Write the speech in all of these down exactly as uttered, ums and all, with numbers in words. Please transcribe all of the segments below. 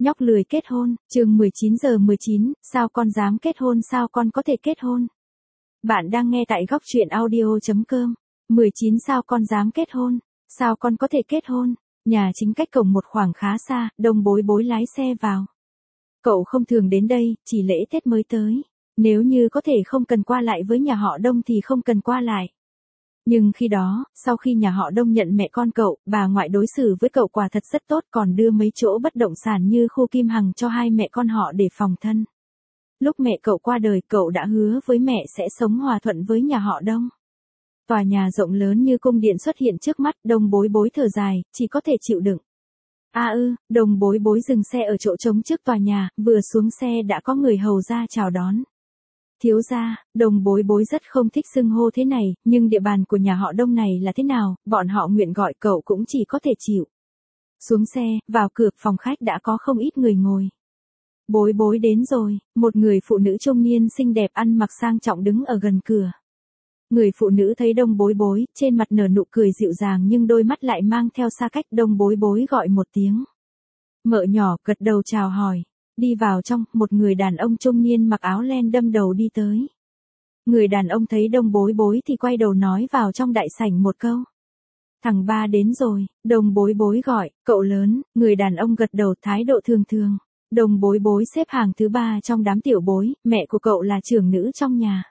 Nhóc lười kết hôn, chương mười chín giờ mười chín, sao con dám kết hôn, sao con có thể kết hôn? Bạn đang nghe tại góc truyện audio chấm com. mười chín Sao con dám kết hôn? Sao con có thể kết hôn? Nhà chính cách cổng một khoảng khá xa, Đông Bối Bối lái xe vào. Cậu không thường đến đây, chỉ lễ Tết mới tới. Nếu như có thể không cần qua lại với nhà họ Đông thì không cần qua lại. Nhưng khi đó, sau khi nhà họ Đông nhận mẹ con cậu, bà ngoại đối xử với cậu quả thật rất tốt, còn đưa mấy chỗ bất động sản như khu Kim Hằng cho hai mẹ con họ để phòng thân. Lúc mẹ cậu qua đời, cậu đã hứa với mẹ sẽ sống hòa thuận với nhà họ Đông. Tòa nhà rộng lớn như cung điện xuất hiện trước mắt, Đông Bối Bối thở dài, chỉ có thể chịu đựng. À ư, Đông Bối Bối dừng xe ở chỗ trống trước tòa nhà, vừa xuống xe đã có người hầu ra chào đón. Thiếu gia, Đông Bối Bối rất không thích xưng hô thế này, nhưng địa bàn của nhà họ Đông này là thế nào, bọn họ nguyện gọi cậu cũng chỉ có thể chịu. Xuống xe, vào cửa, phòng khách đã có không ít người ngồi. Bối Bối đến rồi, một người phụ nữ trung niên xinh đẹp ăn mặc sang trọng đứng ở gần cửa. Người phụ nữ thấy Đông Bối Bối, trên mặt nở nụ cười dịu dàng nhưng đôi mắt lại mang theo xa cách. Đông Bối Bối gọi một tiếng. Mợ nhỏ gật đầu chào hỏi. Đi vào trong, một người đàn ông trung niên mặc áo len đâm đầu đi tới. Người đàn ông thấy Đông Bối Bối thì quay đầu nói vào trong đại sảnh một câu. Thằng ba đến rồi, Đông Bối Bối gọi, cậu lớn, người đàn ông gật đầu thái độ thường thường. Đông Bối Bối xếp hàng thứ ba trong đám tiểu bối, mẹ của cậu là trưởng nữ trong nhà.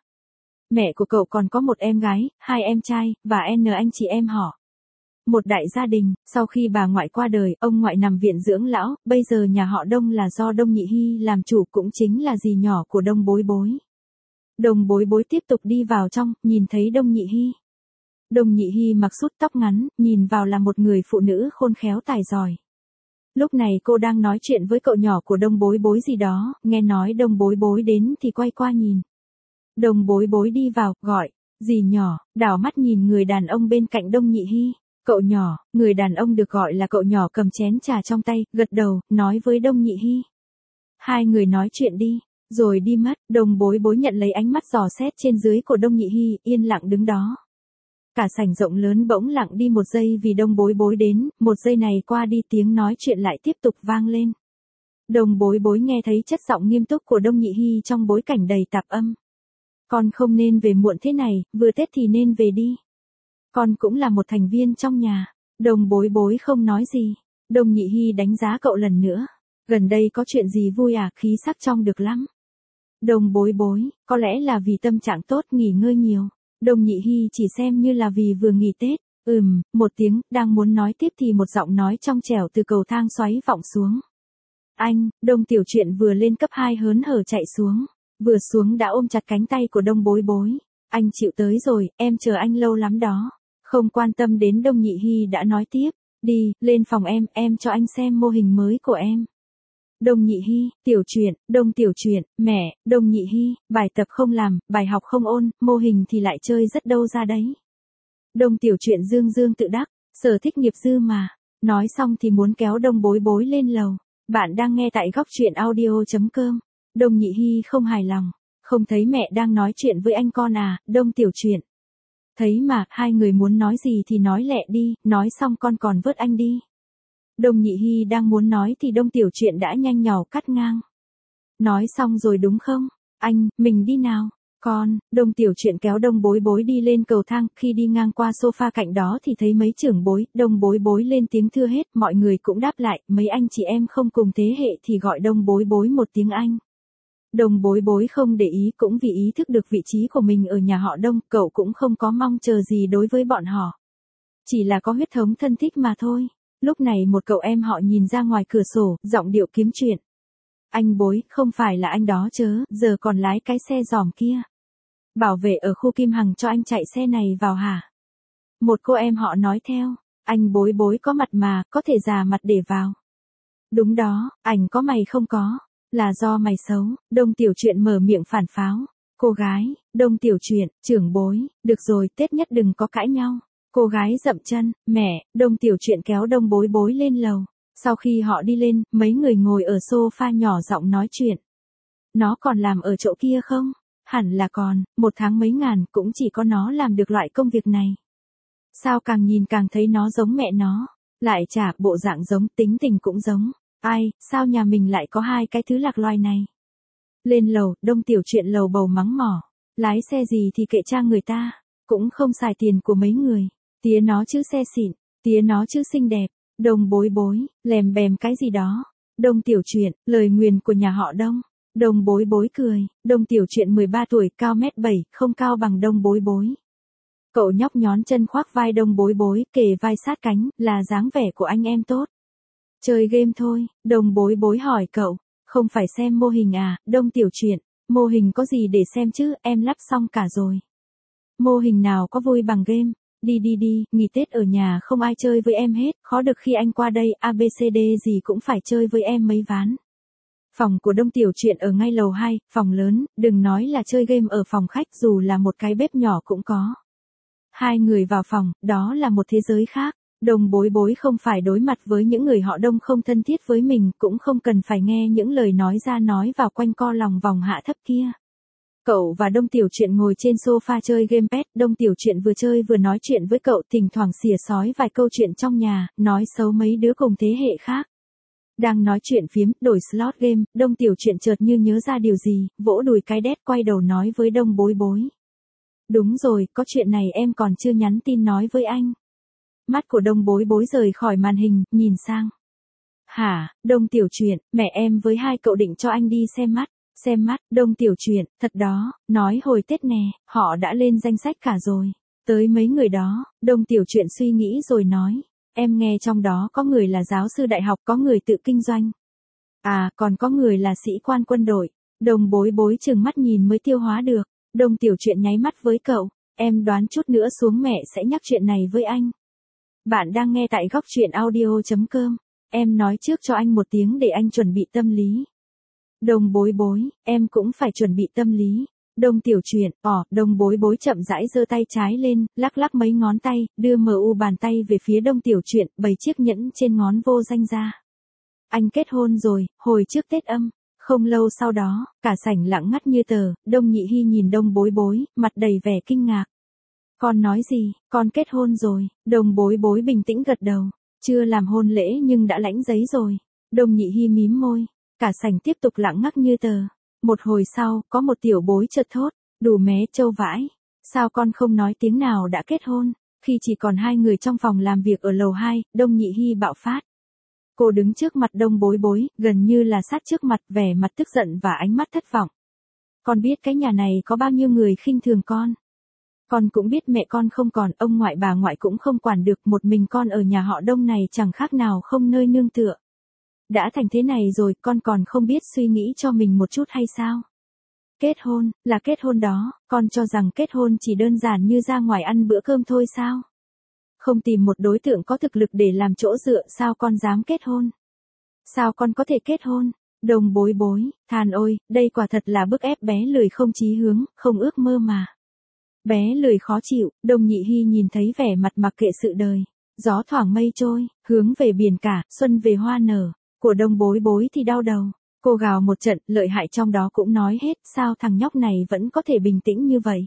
Mẹ của cậu còn có một em gái, hai em trai, và n anh chị em họ. Một đại gia đình, sau khi bà ngoại qua đời, ông ngoại nằm viện dưỡng lão, bây giờ nhà họ Đông là do Đông Nhị Hy làm chủ, cũng chính là dì nhỏ của Đông Bối Bối. Đông Bối Bối tiếp tục đi vào trong, nhìn thấy Đông Nhị Hy. Đông Nhị Hy mặc sút tóc ngắn, nhìn vào là một người phụ nữ khôn khéo tài giỏi. Lúc này cô đang nói chuyện với cậu nhỏ của Đông Bối Bối gì đó, nghe nói Đông Bối Bối đến thì quay qua nhìn. Đông Bối Bối đi vào, gọi, dì nhỏ, đảo mắt nhìn người đàn ông bên cạnh Đông Nhị Hy. Cậu nhỏ, người đàn ông được gọi là cậu nhỏ cầm chén trà trong tay, gật đầu, nói với Đông Nhị Hy. Hai người nói chuyện đi, rồi đi mất. Đông Bối Bối nhận lấy ánh mắt dò xét trên dưới của Đông Nhị Hy, yên lặng đứng đó. Cả sảnh rộng lớn bỗng lặng đi một giây vì Đông Bối Bối đến, một giây này qua đi tiếng nói chuyện lại tiếp tục vang lên. Đông Bối Bối nghe thấy chất giọng nghiêm túc của Đông Nhị Hy trong bối cảnh đầy tạp âm. Con không nên về muộn thế này, vừa Tết thì nên về đi. Con cũng là một thành viên trong nhà. Đông Bối Bối không nói gì. Đông Nhị Hy đánh giá cậu lần nữa. Gần đây có chuyện gì vui à, khí sắc trong được lắm. Đông Bối Bối, có lẽ là vì tâm trạng tốt, nghỉ ngơi nhiều. Đông Nhị Hy chỉ xem như là vì vừa nghỉ Tết. Ừm, một tiếng, đang muốn nói tiếp thì một giọng nói trong trẻo từ cầu thang xoáy vọng xuống. Anh, Đông Tiểu Truyện vừa lên cấp hai hớn hở chạy xuống. Vừa xuống đã ôm chặt cánh tay của Đông Bối Bối. Anh chịu tới rồi, em chờ anh lâu lắm đó. Không quan tâm đến Đông Nhị Hy đã nói tiếp. Đi, lên phòng em, em cho anh xem mô hình mới của em. Đông Nhị Hy, Tiểu Truyện, Đông Tiểu Truyện, mẹ, Đông Nhị Hy, bài tập không làm, bài học không ôn, mô hình thì lại chơi rất đâu ra đấy. Đông Tiểu Truyện dương dương tự đắc, sở thích nghiệp dư mà. Nói xong thì muốn kéo Đông Bối Bối lên lầu. Bạn đang nghe tại góc truyện audio chấm com. Đông Nhị Hy không hài lòng. Không thấy mẹ đang nói chuyện với anh con à, Đông Tiểu Truyện. Thấy mà, hai người muốn nói gì thì nói lẹ đi, nói xong con còn vớt anh đi. Đông Nhị Hy đang muốn nói thì Đông Tiểu Truyện đã nhanh nhảu cắt ngang. Nói xong rồi đúng không? Anh, mình đi nào. Con, Đông Tiểu Truyện kéo Đông Bối Bối đi lên cầu thang, khi đi ngang qua sofa cạnh đó thì thấy mấy trưởng bối, Đông Bối Bối lên tiếng thưa hết, mọi người cũng đáp lại, mấy anh chị em không cùng thế hệ thì gọi Đông Bối Bối một tiếng anh. Đông Bối Bối không để ý, cũng vì ý thức được vị trí của mình ở nhà họ Đông, cậu cũng không có mong chờ gì đối với bọn họ. Chỉ là có huyết thống thân thích mà thôi. Lúc này một cậu em họ nhìn ra ngoài cửa sổ, giọng điệu kiếm chuyện. Anh Bối, không phải là anh đó chớ, giờ còn lái cái xe giòm kia. Bảo vệ ở khu Kim Hằng cho anh chạy xe này vào hả? Một cô em họ nói theo, anh Bối Bối có mặt mà, có thể già mặt để vào. Đúng đó, ảnh có mày không có. Là do mày xấu. Đông Tiểu Truyện mở miệng phản pháo. Cô gái, Đông Tiểu Truyện, trưởng bối, được rồi, Tết nhất đừng có cãi nhau. Cô gái dậm chân, mẹ, Đông Tiểu Truyện kéo Đông Bối Bối lên lầu. Sau khi họ đi lên, mấy người ngồi ở sofa nhỏ giọng nói chuyện. Nó còn làm ở chỗ kia không? Hẳn là còn, một tháng mấy ngàn, cũng chỉ có nó làm được loại công việc này. Sao càng nhìn càng thấy nó giống mẹ nó, lại chả bộ dạng giống, tính tình cũng giống. Ai, sao nhà mình lại có hai cái thứ lạc loài này? Lên lầu, Đông Tiểu Truyện lầu bầu mắng mỏ. Lái xe gì thì kệ cha người ta, cũng không xài tiền của mấy người. Tía nó chứ xe xịn, tía nó chứ xinh đẹp. Đông bối bối, lèm bèm cái gì đó. Đông Tiểu Truyện, lời nguyền của nhà họ Đông. Đông bối bối cười, Đông Tiểu Truyện mười ba tuổi, cao mét bảy, không cao bằng Đông bối bối. Cậu nhóc nhón chân khoác vai Đông bối bối, kề vai sát cánh, là dáng vẻ của anh em tốt. Chơi game thôi, Đông bối bối hỏi cậu, không phải xem mô hình à? Đông Tiểu Truyện, mô hình có gì để xem chứ, em lắp xong cả rồi. Mô hình nào có vui bằng game? Đi đi đi, nghỉ Tết ở nhà không ai chơi với em hết, khó được khi anh qua đây, a bê xê đê gì cũng phải chơi với em mấy ván. Phòng của Đông Tiểu Truyện ở ngay lầu hai, phòng lớn, đừng nói là chơi game ở phòng khách, dù là một cái bếp nhỏ cũng có. Hai người vào phòng, đó là một thế giới khác. Đông bối bối không phải đối mặt với những người họ Đông không thân thiết với mình, cũng không cần phải nghe những lời nói ra nói vào quanh co lòng vòng hạ thấp kia. Cậu và Đông Tiểu Truyện ngồi trên sofa chơi gamepad, Đông Tiểu Truyện vừa chơi vừa nói chuyện với cậu, thỉnh thoảng xỉa xói vài câu chuyện trong nhà, nói xấu mấy đứa cùng thế hệ khác. Đang nói chuyện phiếm, đổi slot game, Đông Tiểu Truyện chợt như nhớ ra điều gì, vỗ đùi cái đét quay đầu nói với Đông bối bối. Đúng rồi, có chuyện này em còn chưa nhắn tin nói với anh. Mắt của Đông bối bối rời khỏi màn hình, nhìn sang. Hả, Đông Tiểu Truyện, mẹ em với hai cậu định cho anh đi xem mắt. Xem mắt, Đông Tiểu Truyện, thật đó, nói hồi Tết nè, họ đã lên danh sách cả rồi. Tới mấy người đó, Đông Tiểu Truyện suy nghĩ rồi nói. Em nghe trong đó có người là giáo sư đại học, có người tự kinh doanh. À, còn có người là sĩ quan quân đội. Đông bối bối chừng mắt nhìn mới tiêu hóa được. Đông Tiểu Truyện nháy mắt với cậu. Em đoán chút nữa xuống mẹ sẽ nhắc chuyện này với anh. Bạn đang nghe tại góc truyện audio chấm com. Em nói trước cho anh một tiếng để anh chuẩn bị tâm lý. Đông bối bối, em cũng phải chuẩn bị tâm lý. Đông Tiểu Truyện, ỏ, Đông bối bối chậm rãi giơ tay trái lên, lắc lắc mấy ngón tay, đưa mờ u bàn tay về phía Đông Tiểu Truyện, bày chiếc nhẫn trên ngón vô danh ra. Anh kết hôn rồi, hồi trước Tết âm. Không lâu sau đó, cả sảnh lặng ngắt như tờ, Đông Nhị Hy nhìn Đông bối bối, mặt đầy vẻ kinh ngạc. Con nói gì, con kết hôn rồi, Đông bối bối bình tĩnh gật đầu, chưa làm hôn lễ nhưng đã lãnh giấy rồi. Đông Nhị Hy mím môi, cả sảnh tiếp tục lặng ngắt như tờ. Một hồi sau, có một tiểu bối chợt thốt, đủ mé trâu vãi, sao con không nói tiếng nào đã kết hôn? Khi chỉ còn hai người trong phòng làm việc ở lầu hai, Đông Nhị Hy bạo phát. Cô đứng trước mặt Đông bối bối, gần như là sát trước mặt, vẻ mặt tức giận và ánh mắt thất vọng. Con biết cái nhà này có bao nhiêu người khinh thường con. Con cũng biết mẹ con không còn, ông ngoại bà ngoại cũng không quản được, một mình con ở nhà họ Đông này chẳng khác nào không nơi nương tựa. Đã thành thế này rồi, con còn không biết suy nghĩ cho mình một chút hay sao? Kết hôn, là kết hôn đó, con cho rằng kết hôn chỉ đơn giản như ra ngoài ăn bữa cơm thôi sao? Không tìm một đối tượng có thực lực để làm chỗ dựa, sao con dám kết hôn? Sao con có thể kết hôn? Đông bối bối, than ôi, đây quả thật là bức ép bé lười không chí hướng, không ước mơ mà. Bé lười khó chịu, Đông Nhị Hy nhìn thấy vẻ mặt mặc kệ sự đời. Gió thoảng mây trôi, hướng về biển cả, xuân về hoa nở. Của Đông bối bối thì đau đầu. Cô gào một trận, lợi hại trong đó cũng nói hết, sao thằng nhóc này vẫn có thể bình tĩnh như vậy?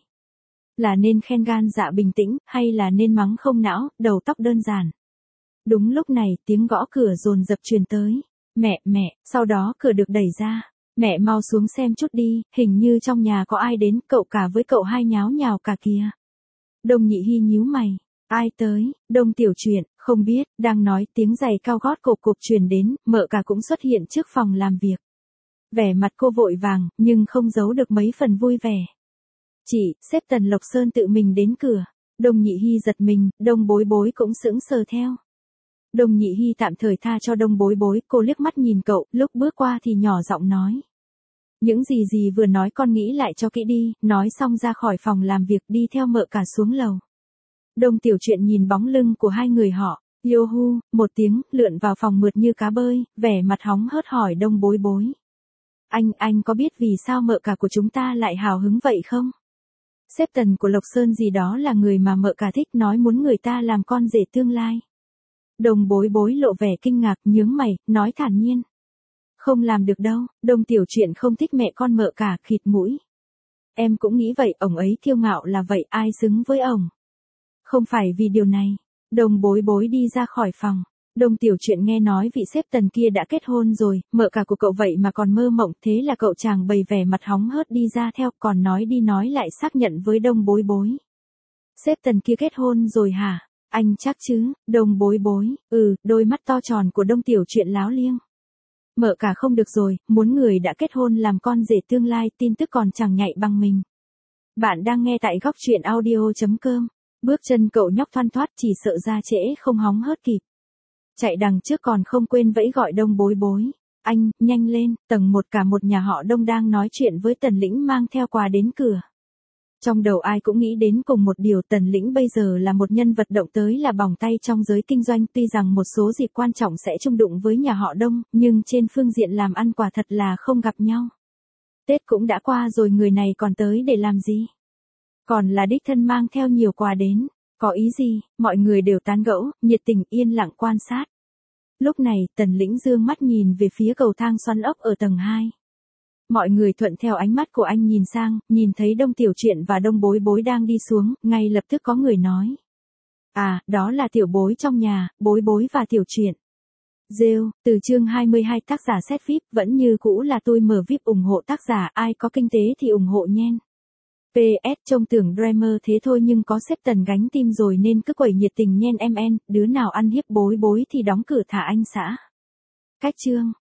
Là nên khen gan dạ bình tĩnh, hay là nên mắng không não, đầu tóc đơn giản? Đúng lúc này, tiếng gõ cửa dồn dập truyền tới. Mẹ, mẹ, sau đó cửa được đẩy ra. Mẹ mau xuống xem chút đi, hình như trong nhà có ai đến, cậu cả với cậu hai nháo nhào cả kìa. Đông Nhị Hy nhíu mày. Ai tới? Đông Tiểu Truyện, không biết, đang nói tiếng giày cao gót cộp cộp truyền đến, mợ cả cũng xuất hiện trước phòng làm việc. Vẻ mặt cô vội vàng, nhưng không giấu được mấy phần vui vẻ. Chị, sếp Tần Lộc Sơn tự mình đến cửa. Đông Nhị Hy giật mình, Đông bối bối cũng sững sờ theo. Đông Nhị Hy tạm thời tha cho Đông bối bối, cô liếc mắt nhìn cậu, lúc bước qua thì nhỏ giọng nói. Những gì gì vừa nói con nghĩ lại cho kỹ đi, nói xong ra khỏi phòng làm việc đi theo mợ cả xuống lầu. Đông Tiểu Truyện nhìn bóng lưng của hai người họ, Yohu, một tiếng, lượn vào phòng mượt như cá bơi, vẻ mặt hóng hớt hỏi Đông bối bối. Anh, anh có biết vì sao mợ cả của chúng ta lại hào hứng vậy không? Sếp Tần của Lộc Sơn gì đó là người mà mợ cả thích, nói muốn người ta làm con rể tương lai. Đông bối bối lộ vẻ kinh ngạc, nhướng mày, nói thản nhiên. Không làm được đâu, Đông Tiểu Truyện không thích mẹ con mợ cả, khịt mũi. Em cũng nghĩ vậy, ổng ấy kiêu ngạo là vậy, ai xứng với ổng? Không phải vì điều này. Đông bối bối đi ra khỏi phòng. Đông Tiểu Truyện nghe nói vị sếp Tần kia đã kết hôn rồi, mợ cả của cậu vậy mà còn mơ mộng, thế là cậu chàng bày vẻ mặt hóng hớt đi ra theo, còn nói đi nói lại xác nhận với Đông Bối Bối. Sếp Tần kia kết hôn rồi hả? Anh chắc chứ? Đông Bối Bối, ừ, đôi mắt to tròn của Đông Tiểu Truyện láo liêng. Mợ cả không được rồi, muốn người đã kết hôn làm con rể tương lai, tin tức còn chẳng nhạy bằng mình. Bạn đang nghe tại góc truyện audio.com. Bước chân cậu nhóc thoăn thoắt, chỉ sợ ra trễ không hóng hớt kịp. Chạy đằng trước còn không quên vẫy gọi Đông Bối Bối. Anh, nhanh lên, tầng một cả một nhà họ Đông đang nói chuyện với Tần Lĩnh mang theo quà đến cửa. Trong đầu ai cũng nghĩ đến cùng một điều, Tần Lĩnh bây giờ là một nhân vật động tới là bỏng tay trong giới kinh doanh, tuy rằng một số dịp quan trọng sẽ chung đụng với nhà họ Đông, nhưng trên phương diện làm ăn quả thật là không gặp nhau. Tết cũng đã qua rồi, người này còn tới để làm gì? Còn là đích thân mang theo nhiều quà đến, có ý gì? Mọi người đều tán gẫu, nhiệt tình yên lặng quan sát. Lúc này, Tần Lĩnh dương mắt nhìn về phía cầu thang xoắn ốc ở tầng hai. Mọi người thuận theo ánh mắt của anh nhìn sang, nhìn thấy Đông Tiểu Truyện và Đông Bối Bối đang đi xuống, ngay lập tức có người nói. À, đó là Tiểu Bối trong nhà, Bối Bối và Tiểu Truyện. Rêu, từ chương hai mươi hai tác giả set vi ai pi, vẫn như cũ là tôi mở vi ai pi ủng hộ tác giả, ai có kinh tế thì ủng hộ nhen. pê ét trông tưởng Dreamer thế thôi nhưng có sếp Tần gánh tim rồi nên cứ quẩy nhiệt tình nhen em en, đứa nào ăn hiếp Bối Bối thì đóng cửa thả anh xã. Cách chương.